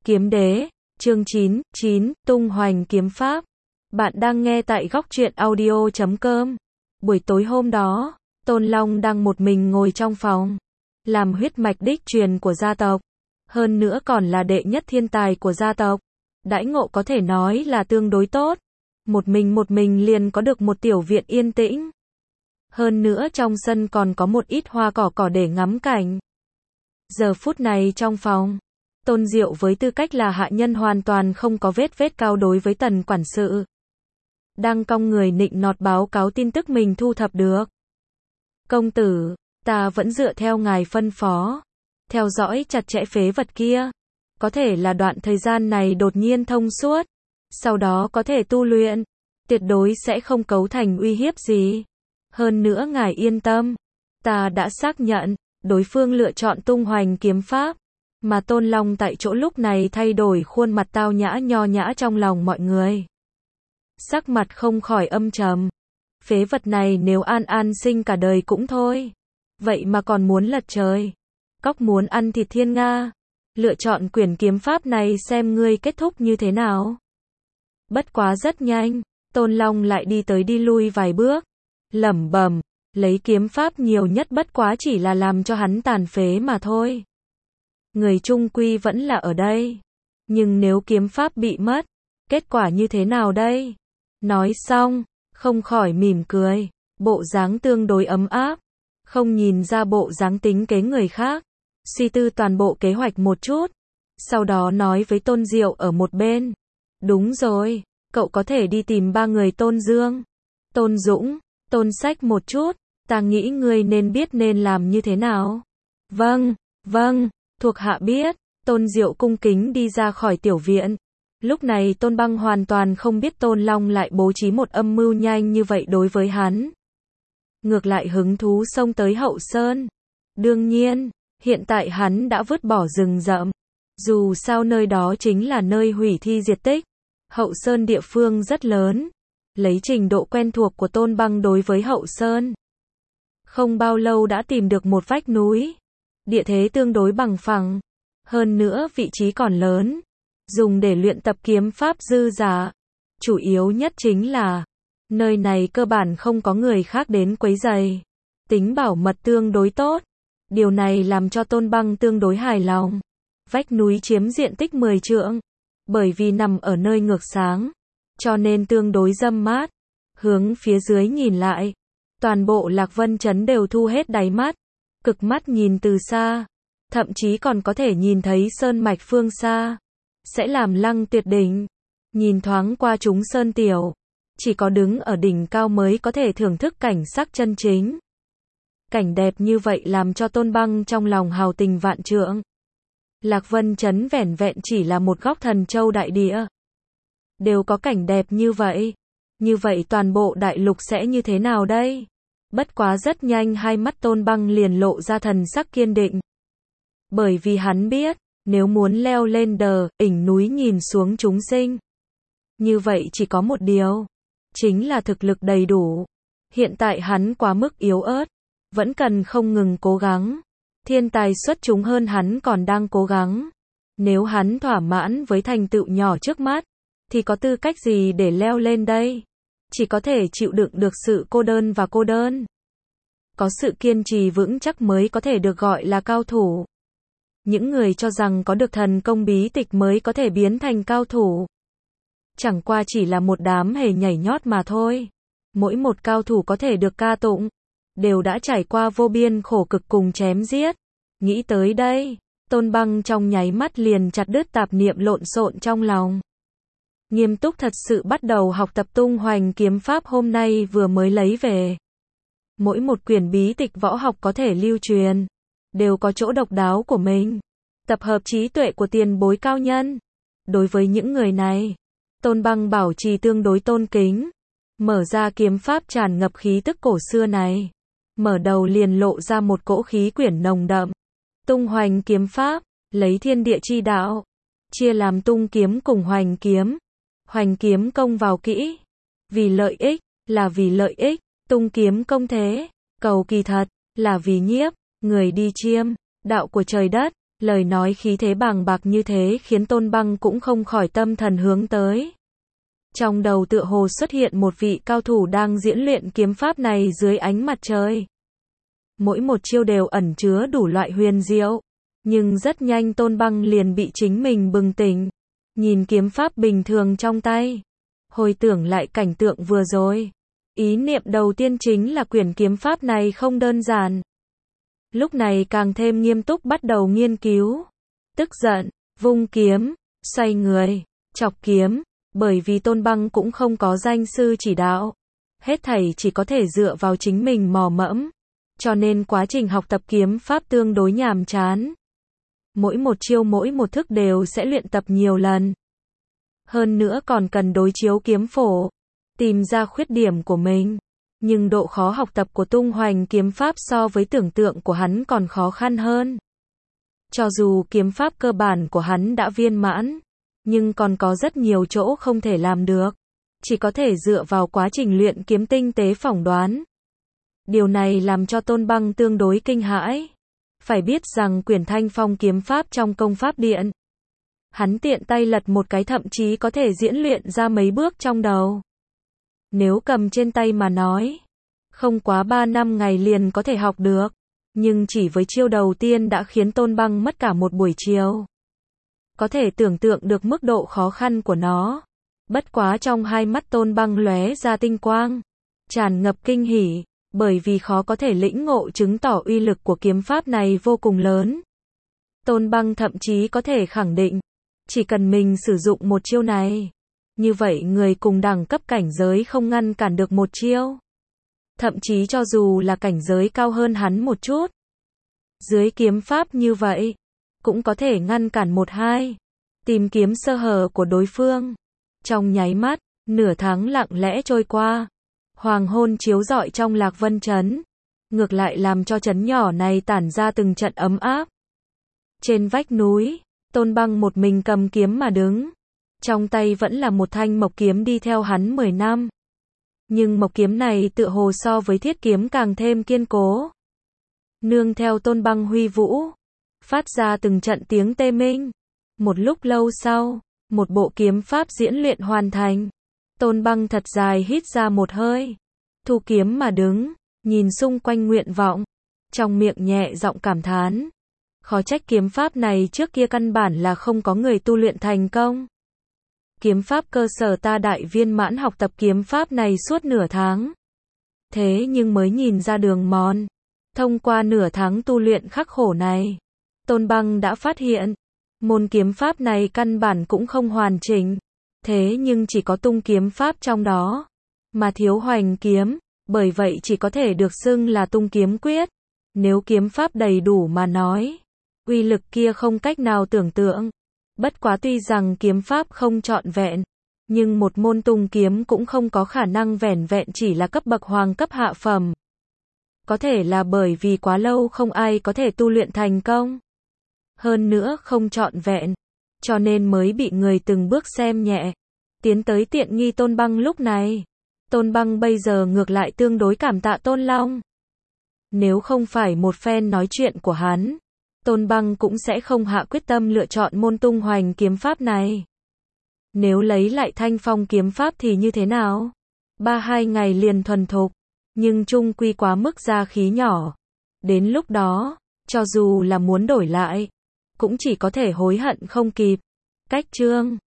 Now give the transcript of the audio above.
Kiếm đế, chương 9, tung hoành kiếm pháp. Bạn đang nghe tại góc truyện audio.com. Buổi tối hôm đó, Tôn Long đang một mình ngồi trong phòng, làm huyết mạch đích truyền của gia tộc, hơn nữa còn là đệ nhất thiên tài của gia tộc. Đãi ngộ có thể nói là tương đối tốt, một mình liền có được một tiểu viện yên tĩnh. Hơn nữa trong sân còn có một ít hoa cỏ để ngắm cảnh. Giờ phút này trong phòng, Tôn Diệu với tư cách là hạ nhân hoàn toàn không có vết cao đối với Tần quản sự. Đang cong người nịnh nọt báo cáo tin tức mình thu thập được. Công tử, ta vẫn dựa theo ngài phân phó, theo dõi chặt chẽ phế vật kia. Có thể là đoạn thời gian này đột nhiên thông suốt, sau đó có thể tu luyện, tuyệt đối sẽ không cấu thành uy hiếp gì. Hơn nữa ngài yên tâm, ta đã xác nhận, đối phương lựa chọn tung hoành kiếm pháp, mà Tôn Long tại chỗ lúc này thay đổi khuôn mặt tao nhã nho nhã trong lòng mọi người. Sắc mặt không khỏi âm trầm. Phế vật này nếu an sinh cả đời cũng thôi. Vậy mà còn muốn lật trời. Cóc muốn ăn thịt thiên nga. Lựa chọn quyển kiếm pháp này xem ngươi kết thúc như thế nào. Bất quá rất nhanh, Tôn Long lại đi tới đi lui vài bước. Lẩm bẩm, lấy kiếm pháp nhiều nhất bất quá chỉ là làm cho hắn tàn phế mà thôi. Người chung quy vẫn là ở đây. Nhưng nếu kiếm pháp bị mất, kết quả như thế nào đây? Nói xong, không khỏi mỉm cười, bộ dáng tương đối ấm áp, không nhìn ra bộ dáng tính kế người khác, suy tư toàn bộ kế hoạch một chút, sau đó nói với Tôn Diệu ở một bên, đúng rồi, cậu có thể đi tìm ba người Tôn Dương, Tôn Dũng, Tôn Sách một chút, ta nghĩ ngươi nên biết nên làm như thế nào. Vâng, thuộc hạ biết. Tôn Diệu cung kính đi ra khỏi tiểu viện. Lúc này Tôn Băng hoàn toàn không biết Tôn Long lại bố trí một âm mưu nhanh như vậy đối với hắn. Ngược lại hứng thú xông tới Hậu Sơn. Đương nhiên, hiện tại hắn đã vứt bỏ rừng rậm. Dù sao nơi đó chính là nơi hủy thi diệt tích. Hậu Sơn địa phương rất lớn. Lấy trình độ quen thuộc của Tôn Băng đối với Hậu Sơn, không bao lâu đã tìm được một vách núi. Địa thế tương đối bằng phẳng. Hơn nữa vị trí còn lớn. Dùng để luyện tập kiếm pháp dư giả. Chủ yếu nhất chính là, nơi này cơ bản không có người khác đến quấy rầy. Tính bảo mật tương đối tốt. Điều này làm cho Tôn Băng tương đối hài lòng. Vách núi chiếm diện tích 10 trượng. Bởi vì nằm ở nơi ngược sáng, cho nên tương đối râm mát. Hướng phía dưới nhìn lại, toàn bộ Lạc Vân Trấn đều thu hết đáy mắt. Cực mắt nhìn từ xa, thậm chí còn có thể nhìn thấy sơn mạch phương xa. Sẽ làm Lăng Tuyệt đỉnh. Nhìn thoáng qua chúng sơn tiểu, chỉ có đứng ở đỉnh cao mới có thể thưởng thức cảnh sắc chân chính. Cảnh đẹp như vậy làm cho Tôn Băng trong lòng hào tình vạn trượng. Lạc Vân Trấn vẻn vẹn chỉ là một góc Thần Châu đại địa, đều có cảnh đẹp như vậy. Như vậy toàn bộ đại lục sẽ như thế nào đây? Bất quá rất nhanh hai mắt Tôn Băng liền lộ ra thần sắc kiên định. Bởi vì hắn biết, nếu muốn leo lên đỉnh núi nhìn xuống chúng sinh, như vậy chỉ có một điều, chính là thực lực đầy đủ. Hiện tại hắn quá mức yếu ớt, vẫn cần không ngừng cố gắng. Thiên tài xuất chúng hơn hắn còn đang cố gắng. Nếu hắn thỏa mãn với thành tựu nhỏ trước mắt, thì có tư cách gì để leo lên đây? Chỉ có thể chịu đựng được sự cô đơn và cô đơn. Có sự kiên trì vững chắc mới có thể được gọi là cao thủ. Những người cho rằng có được thần công bí tịch mới có thể biến thành cao thủ, chẳng qua chỉ là một đám hề nhảy nhót mà thôi. Mỗi một cao thủ có thể được ca tụng, đều đã trải qua vô biên khổ cực cùng chém giết. Nghĩ tới đây, Tôn Băng trong nháy mắt liền chặt đứt tạp niệm lộn xộn trong lòng. Nghiêm túc thật sự bắt đầu học tập tung hoành kiếm pháp hôm nay vừa mới lấy về. Mỗi một quyển bí tịch võ học có thể lưu truyền, đều có chỗ độc đáo của mình. Tập hợp trí tuệ của tiền bối cao nhân. Đối với những người này, Tôn Băng bảo trì tương đối tôn kính. Mở ra kiếm pháp tràn ngập khí tức cổ xưa này. Mở đầu liền lộ ra một cỗ khí quyển nồng đậm. Tung hoành kiếm pháp, lấy thiên địa chi đạo. Chia làm tung kiếm cùng hoành kiếm. Hoành kiếm công vào kỹ. Vì lợi ích, là vì lợi ích. Tung kiếm công thế, cầu kỳ thật, là vì nhiếp, người đi chiêm, đạo của trời đất. Lời nói khí thế bàng bạc như thế khiến Tôn Băng cũng không khỏi tâm thần hướng tới. Trong đầu tựa hồ xuất hiện một vị cao thủ đang diễn luyện kiếm pháp này dưới ánh mặt trời. Mỗi một chiêu đều ẩn chứa đủ loại huyền diệu, nhưng rất nhanh Tôn Băng liền bị chính mình bừng tỉnh. Nhìn kiếm pháp bình thường trong tay, hồi tưởng lại cảnh tượng vừa rồi, ý niệm đầu tiên chính là quyển kiếm pháp này không đơn giản. Lúc này càng thêm nghiêm túc bắt đầu nghiên cứu. Tức giận, vung kiếm, xoay người, chọc kiếm, bởi vì Tôn Băng cũng không có danh sư chỉ đạo. Hết thảy chỉ có thể dựa vào chính mình mò mẫm. Cho nên quá trình học tập kiếm pháp tương đối nhàm chán. Mỗi một chiêu mỗi một thức đều sẽ luyện tập nhiều lần. Hơn nữa còn cần đối chiếu kiếm phổ, tìm ra khuyết điểm của mình. Nhưng độ khó học tập của tung hoành kiếm pháp so với tưởng tượng của hắn còn khó khăn hơn. Cho dù kiếm pháp cơ bản của hắn đã viên mãn, nhưng còn có rất nhiều chỗ không thể làm được. Chỉ có thể dựa vào quá trình luyện kiếm tinh tế phỏng đoán. Điều này làm cho Tôn Băng tương đối kinh hãi. Phải biết rằng quyển Thanh Phong kiếm pháp trong công pháp điện, hắn tiện tay lật một cái thậm chí có thể diễn luyện ra mấy bước trong đầu. Nếu cầm trên tay mà nói, không quá 3 năm ngày liền có thể học được. Nhưng chỉ với chiêu đầu tiên đã khiến Tôn Băng mất cả một buổi chiều. Có thể tưởng tượng được mức độ khó khăn của nó. Bất quá trong hai mắt Tôn Băng lóe ra tinh quang, tràn ngập kinh hỉ, bởi vì khó có thể lĩnh ngộ chứng tỏ uy lực của kiếm pháp này vô cùng lớn. Tôn Băng thậm chí có thể khẳng định, chỉ cần mình sử dụng một chiêu này, như vậy người cùng đẳng cấp cảnh giới không ngăn cản được một chiêu. Thậm chí cho dù là cảnh giới cao hơn hắn một chút, dưới kiếm pháp như vậy, cũng có thể ngăn cản một hai, tìm kiếm sơ hở của đối phương. Trong nháy mắt, nửa tháng lặng lẽ trôi qua, hoàng hôn chiếu rọi trong Lạc Vân Trấn, ngược lại làm cho trấn nhỏ này tản ra từng trận ấm áp. Trên vách núi, Tôn Băng một mình cầm kiếm mà đứng, trong tay vẫn là một thanh mộc kiếm đi theo hắn 10 năm. Nhưng mộc kiếm này tựa hồ so với thiết kiếm càng thêm kiên cố. Nương theo Tôn Băng huy vũ, phát ra từng trận tiếng tê minh. Một lúc lâu sau, một bộ kiếm pháp diễn luyện hoàn thành. Tôn Băng thật dài hít ra một hơi, thu kiếm mà đứng, nhìn xung quanh nguyện vọng, trong miệng nhẹ giọng cảm thán. Khó trách kiếm pháp này trước kia căn bản là không có người tu luyện thành công. Kiếm pháp cơ sở ta đại viên mãn học tập kiếm pháp này suốt nửa tháng. Thế nhưng mới nhìn ra đường mòn. Thông qua nửa tháng tu luyện khắc khổ này, Tôn Băng đã phát hiện, môn kiếm pháp này căn bản cũng không hoàn chỉnh. Thế nhưng chỉ có tung kiếm pháp trong đó, mà thiếu hoành kiếm, bởi vậy chỉ có thể được xưng là tung kiếm quyết. Nếu kiếm pháp đầy đủ mà nói, uy lực kia không cách nào tưởng tượng. Bất quá tuy rằng kiếm pháp không trọn vẹn, nhưng một môn tung kiếm cũng không có khả năng vẻn vẹn chỉ là cấp bậc hoàng cấp hạ phẩm. Có thể là bởi vì quá lâu không ai có thể tu luyện thành công. Hơn nữa không trọn vẹn, cho nên mới bị người từng bước xem nhẹ. Tiến tới tiện nghi Tôn Băng lúc này. Tôn Băng bây giờ ngược lại tương đối cảm tạ Tôn Long. Nếu không phải một phen nói chuyện của hắn, Tôn Băng cũng sẽ không hạ quyết tâm lựa chọn môn tung hoành kiếm pháp này. Nếu lấy lại Thanh Phong kiếm pháp thì như thế nào? 3-2 ngày liền thuần thục, nhưng chung quy quá mức ra khí nhỏ. Đến lúc đó, cho dù là muốn đổi lại, cũng chỉ có thể hối hận không kịp. Cách chương